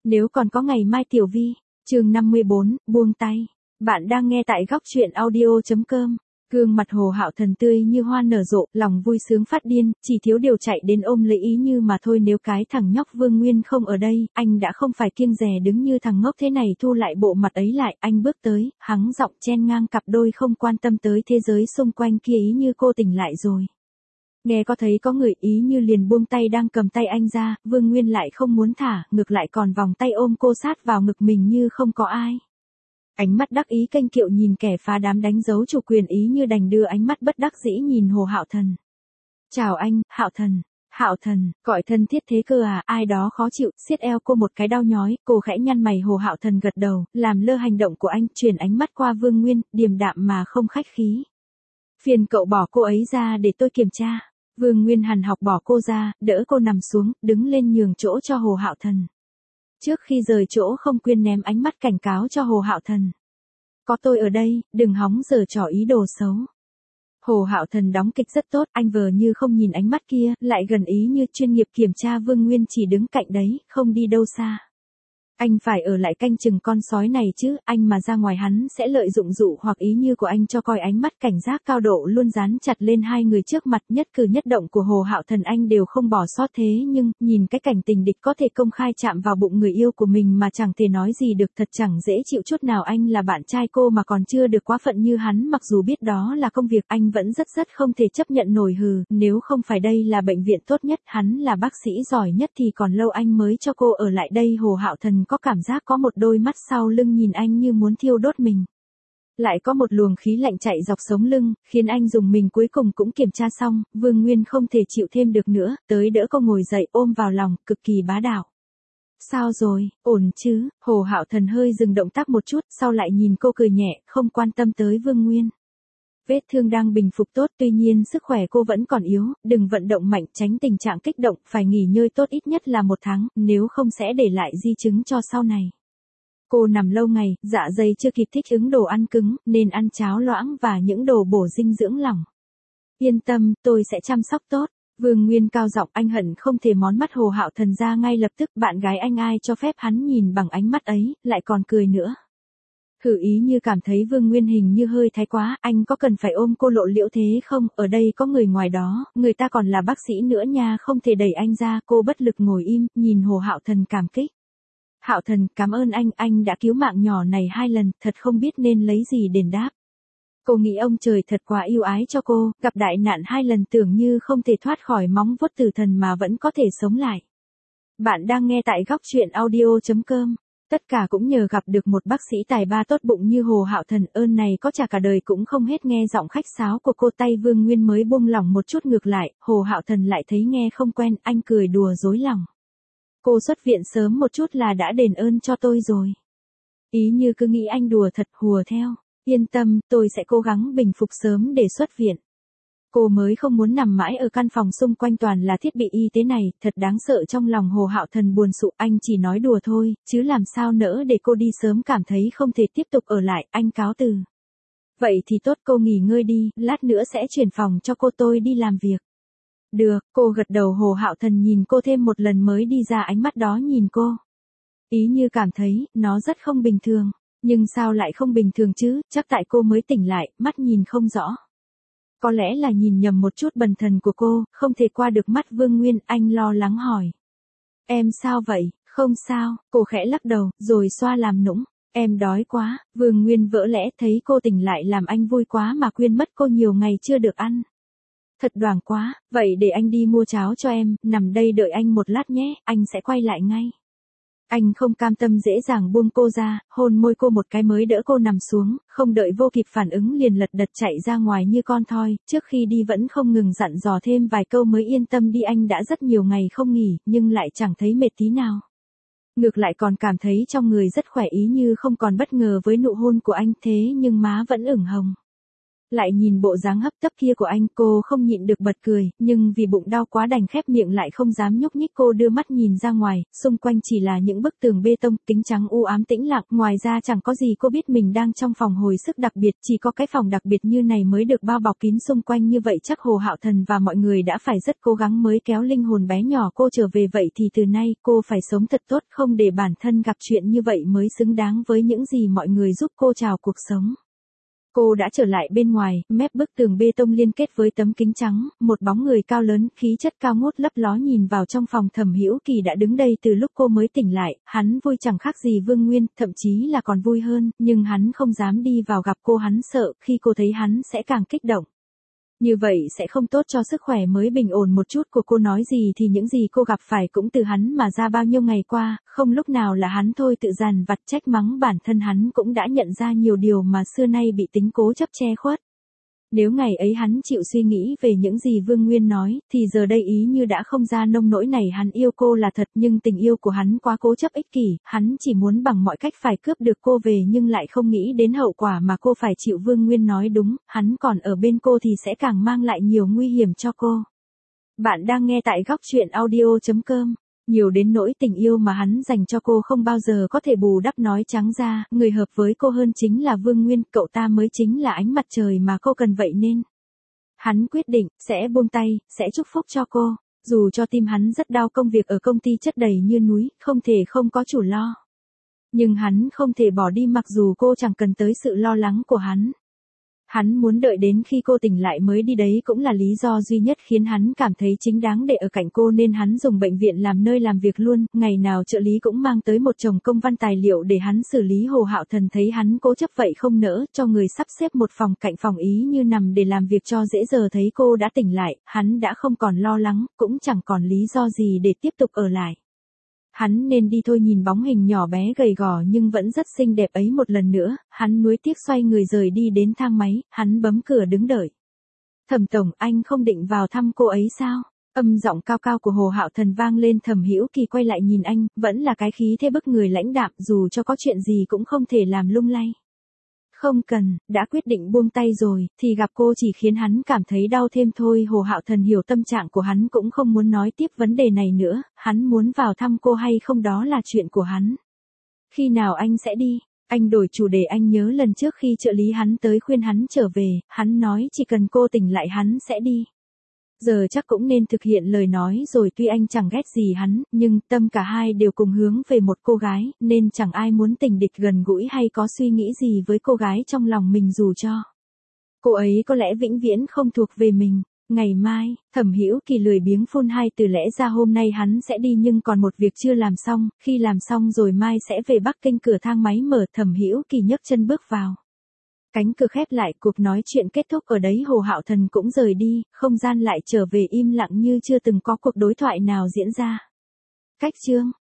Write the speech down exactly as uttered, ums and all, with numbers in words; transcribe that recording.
Nếu còn có ngày mai Tiểu Vi, chương năm mươi bốn, buông tay. Bạn đang nghe tại góc truyện audio.com. Gương mặt Hồ Hạo Thần tươi như hoa nở rộ, lòng vui sướng phát điên, chỉ thiếu điều chạy đến ôm lấy Ý Như mà thôi. Nếu cái thằng nhóc Vương Nguyên không ở đây, anh đã không phải kiêng dè đứng như thằng ngốc thế này. Thu lại bộ mặt ấy lại, anh bước tới, hắng giọng chen ngang cặp đôi không quan tâm tới thế giới xung quanh kia. Ý Như, cô tỉnh lại rồi. Nghe có thấy có người. Ý Như liền buông tay đang cầm tay anh ra, Vương Nguyên lại không muốn thả, ngược lại còn vòng tay ôm cô sát vào ngực mình như không có ai. Ánh mắt đắc ý kênh kiệu nhìn kẻ phá đám đánh dấu chủ quyền. Ý Như đành đưa ánh mắt bất đắc dĩ nhìn Hồ Hạo Thần. Chào anh, Hạo Thần. Hạo Thần, gọi thân thiết thế cơ à? Ai đó khó chịu, siết eo cô một cái đau nhói, cô khẽ nhăn mày. Hồ Hạo Thần gật đầu, làm lơ hành động của anh, chuyển ánh mắt qua Vương Nguyên, điềm đạm mà không khách khí. Phiền cậu bỏ cô ấy ra để tôi kiểm tra. Vương Nguyên hằn học bỏ cô ra, đỡ cô nằm xuống, đứng lên nhường chỗ cho Hồ Hạo Thần. Trước khi rời chỗ không quên ném ánh mắt cảnh cáo cho Hồ Hạo Thần. Có tôi ở đây, đừng hóng giở trò ý đồ xấu. Hồ Hạo Thần đóng kịch rất tốt, anh vờ như không nhìn ánh mắt kia, lại gần Ý Như chuyên nghiệp kiểm tra. Vương Nguyên chỉ đứng cạnh đấy, không đi đâu xa. Anh phải ở lại canh chừng con sói này chứ, anh mà ra ngoài hắn sẽ lợi dụng dụ hoặc Ý Như của anh cho coi. Ánh mắt cảnh giác cao độ luôn dán chặt lên hai người trước mặt, nhất cử nhất động của Hồ Hạo Thần anh đều không bỏ sót. Thế nhưng, nhìn cái cảnh tình địch có thể công khai chạm vào bụng người yêu của mình mà chẳng thể nói gì được, thật chẳng dễ chịu chút nào. Anh là bạn trai cô mà còn chưa được quá phận như hắn, mặc dù biết đó là công việc, anh vẫn rất rất không thể chấp nhận nổi. Hừ, nếu không phải đây là bệnh viện tốt nhất, hắn là bác sĩ giỏi nhất thì còn lâu anh mới cho cô ở lại đây. Hồ Hạo Thần có cảm giác có một đôi mắt sau lưng nhìn anh như muốn thiêu đốt mình. Lại có một luồng khí lạnh chạy dọc sống lưng, khiến anh dùng mình. Cuối cùng cũng kiểm tra xong, Vương Nguyên không thể chịu thêm được nữa, tới đỡ cô ngồi dậy ôm vào lòng, cực kỳ bá đạo. Sao rồi, ổn chứ? Hồ Hạo Thần hơi dừng động tác một chút, sau lại nhìn cô cười nhẹ, không quan tâm tới Vương Nguyên. Vết thương đang bình phục tốt, tuy nhiên sức khỏe cô vẫn còn yếu, đừng vận động mạnh, tránh tình trạng kích động, phải nghỉ ngơi tốt ít nhất là một tháng, nếu không sẽ để lại di chứng cho sau này. Cô nằm lâu ngày, dạ dày chưa kịp thích ứng đồ ăn cứng, nên ăn cháo loãng và những đồ bổ dinh dưỡng lỏng. Yên tâm, tôi sẽ chăm sóc tốt. Vương Nguyên cao giọng, anh hận không thể món mắt Hồ Hạo Thần ra ngay lập tức. Bạn gái anh ai cho phép hắn nhìn bằng ánh mắt ấy, lại còn cười nữa. Hử. Ý Như cảm thấy Vương Nguyên hình như hơi thái quá, anh có cần phải ôm cô lộ liễu thế không? Ở đây có người ngoài đó, người ta còn là bác sĩ nữa nha, không thể đẩy anh ra. Cô bất lực ngồi im, nhìn Hồ Hạo Thần cảm kích. Hạo Thần, cảm ơn anh, anh đã cứu mạng nhỏ này hai lần, thật không biết nên lấy gì đền đáp. Cô nghĩ ông trời thật quá yêu ái cho cô, gặp đại nạn hai lần tưởng như không thể thoát khỏi móng vuốt tử thần mà vẫn có thể sống lại. Bạn đang nghe tại góc truyện audio.com. Tất cả cũng nhờ gặp được một bác sĩ tài ba tốt bụng như Hồ Hạo Thần, ơn này có trả cả đời cũng không hết. Nghe giọng khách sáo của cô, tay Vương Nguyên mới buông lỏng một chút, ngược lại, Hồ Hạo Thần lại thấy nghe không quen, anh cười đùa dối lòng. Cô xuất viện sớm một chút là đã đền ơn cho tôi rồi. Ý Như cứ nghĩ anh đùa thật, hùa theo. Yên tâm, tôi sẽ cố gắng bình phục sớm để xuất viện. Cô mới không muốn nằm mãi ở căn phòng xung quanh toàn là thiết bị y tế này, thật đáng sợ. Trong lòng Hồ Hạo Thần buồn sụ, anh chỉ nói đùa thôi, chứ làm sao nỡ để cô đi sớm, cảm thấy không thể tiếp tục ở lại, anh cáo từ. Vậy thì tốt, cô nghỉ ngơi đi, lát nữa sẽ chuyển phòng cho cô, tôi đi làm việc. Được, cô gật đầu. Hồ Hạo Thần nhìn cô thêm một lần mới đi ra, ánh mắt đó nhìn cô. Ý Như cảm thấy, nó rất không bình thường. Nhưng sao lại không bình thường chứ, chắc tại cô mới tỉnh lại, mắt nhìn không rõ. Có lẽ là nhìn nhầm một chút, bần thần của cô, không thể qua được mắt Vương Nguyên, anh lo lắng hỏi. Em sao vậy? Không sao, cô khẽ lắc đầu, rồi xoa làm nũng. Em đói quá. Vương Nguyên vỡ lẽ, thấy cô tỉnh lại làm anh vui quá mà quên mất cô nhiều ngày chưa được ăn. Thật đoảng quá, vậy để anh đi mua cháo cho em, nằm đây đợi anh một lát nhé, anh sẽ quay lại ngay. Anh không cam tâm dễ dàng buông cô ra, hôn môi cô một cái mới đỡ cô nằm xuống, không đợi vô kịp phản ứng liền lật đật chạy ra ngoài như con thoi, trước khi đi vẫn không ngừng dặn dò thêm vài câu mới yên tâm đi. Anh đã rất nhiều ngày không nghỉ, nhưng lại chẳng thấy mệt tí nào. Ngược lại còn cảm thấy trong người rất khỏe. Ý Như không còn bất ngờ với nụ hôn của anh, thế nhưng má vẫn ửng hồng. Lại nhìn bộ dáng hấp tấp kia của anh, cô không nhịn được bật cười, nhưng vì bụng đau quá đành khép miệng lại không dám nhúc nhích. Cô đưa mắt nhìn ra ngoài, xung quanh chỉ là những bức tường bê tông, kính trắng u ám tĩnh lặng, ngoài ra chẳng có gì. Cô biết mình đang trong phòng hồi sức đặc biệt, chỉ có cái phòng đặc biệt như này mới được bao bọc kín xung quanh như vậy. Chắc Hồ Hạo Thần và mọi người đã phải rất cố gắng mới kéo linh hồn bé nhỏ cô trở về, vậy thì từ nay cô phải sống thật tốt, không để bản thân gặp chuyện như vậy mới xứng đáng với những gì mọi người giúp cô chào cuộc sống. Cô đã trở lại bên ngoài, mép bức tường bê tông liên kết với tấm kính trắng, một bóng người cao lớn, khí chất cao ngút lấp ló nhìn vào trong phòng. Thẩm Hữu Kỳ đã đứng đây từ lúc cô mới tỉnh lại, hắn vui chẳng khác gì Vương Nguyên, thậm chí là còn vui hơn, nhưng hắn không dám đi vào gặp cô, hắn sợ khi cô thấy hắn sẽ càng kích động. Như vậy sẽ không tốt cho sức khỏe mới bình ổn một chút của cô. Nói gì thì những gì cô gặp phải cũng từ hắn mà ra. Bao nhiêu ngày qua, không lúc nào là hắn thôi tự dằn vặt trách mắng bản thân. Hắn cũng đã nhận ra nhiều điều mà xưa nay bị tính cố chấp che khuất. Nếu ngày ấy hắn chịu suy nghĩ về những gì Vương Nguyên nói, thì giờ đây ý như đã không ra nông nỗi này. Hắn yêu cô là thật, nhưng tình yêu của hắn quá cố chấp ích kỷ, hắn chỉ muốn bằng mọi cách phải cướp được cô về, nhưng lại không nghĩ đến hậu quả mà cô phải chịu. Vương Nguyên nói đúng, hắn còn ở bên cô thì sẽ càng mang lại nhiều nguy hiểm cho cô. Bạn đang nghe tại góc truyện audio chấm com. Nhiều đến nỗi tình yêu mà hắn dành cho cô không bao giờ có thể bù đắp. Nói trắng ra, người hợp với cô hơn chính là Vương Nguyên, cậu ta mới chính là ánh mặt trời mà cô cần. Vậy nên, hắn quyết định, sẽ buông tay, sẽ chúc phúc cho cô. Dù cho tim hắn rất đau, công việc ở công ty chất đầy như núi, không thể không có chủ lo. Nhưng hắn không thể bỏ đi mặc dù cô chẳng cần tới sự lo lắng của hắn. Hắn muốn đợi đến khi cô tỉnh lại mới đi, đấy cũng là lý do duy nhất khiến hắn cảm thấy chính đáng để ở cạnh cô, nên hắn dùng bệnh viện làm nơi làm việc luôn. Ngày nào trợ lý cũng mang tới một chồng công văn tài liệu để hắn xử lý. Hồ Hạo Thần thấy hắn cố chấp vậy không nỡ, cho người sắp xếp một phòng cạnh phòng ý như nằm để làm việc cho dễ. Giờ thấy cô đã tỉnh lại, hắn đã không còn lo lắng, cũng chẳng còn lý do gì để tiếp tục ở lại. Hắn nên đi thôi. Nhìn bóng hình nhỏ bé gầy gò nhưng vẫn rất xinh đẹp ấy một lần nữa, hắn nuối tiếc xoay người rời đi. Đến thang máy, hắn bấm cửa đứng đợi. Thẩm tổng, anh không định vào thăm cô ấy sao? Âm giọng cao cao của Hồ Hạo Thần vang lên. Thẩm Hữu Kỳ quay lại nhìn anh, vẫn là cái khí thế bức người lãnh đạm, dù cho có chuyện gì cũng không thể làm lung lay. Không cần, đã quyết định buông tay rồi, thì gặp cô chỉ khiến hắn cảm thấy đau thêm thôi. Hồ Hạo Thần hiểu tâm trạng của hắn, cũng không muốn nói tiếp vấn đề này nữa. Hắn muốn vào thăm cô hay không đó là chuyện của hắn. Khi nào anh sẽ đi? Anh đổi chủ đề. Anh nhớ lần trước khi trợ lý hắn tới khuyên hắn trở về, hắn nói chỉ cần cô tỉnh lại hắn sẽ đi. Giờ chắc cũng nên thực hiện lời nói rồi. Tuy anh chẳng ghét gì hắn, nhưng tâm cả hai đều cùng hướng về một cô gái, nên chẳng ai muốn tình địch gần gũi hay có suy nghĩ gì với cô gái trong lòng mình, dù cho cô ấy có lẽ vĩnh viễn không thuộc về mình. Ngày mai, Thẩm Hữu Kỳ lười biếng phun hai từ. Lẽ ra hôm nay hắn sẽ đi nhưng còn một việc chưa làm xong, khi làm xong rồi mai sẽ về Bắc Kinh. Cửa thang máy mở, Thẩm Hữu Kỳ nhấc chân bước vào. Cánh cửa khép lại, cuộc nói chuyện kết thúc ở đấy. Hồ Hạo Thần cũng rời đi, không gian lại trở về im lặng như chưa từng có cuộc đối thoại nào diễn ra. Cách chương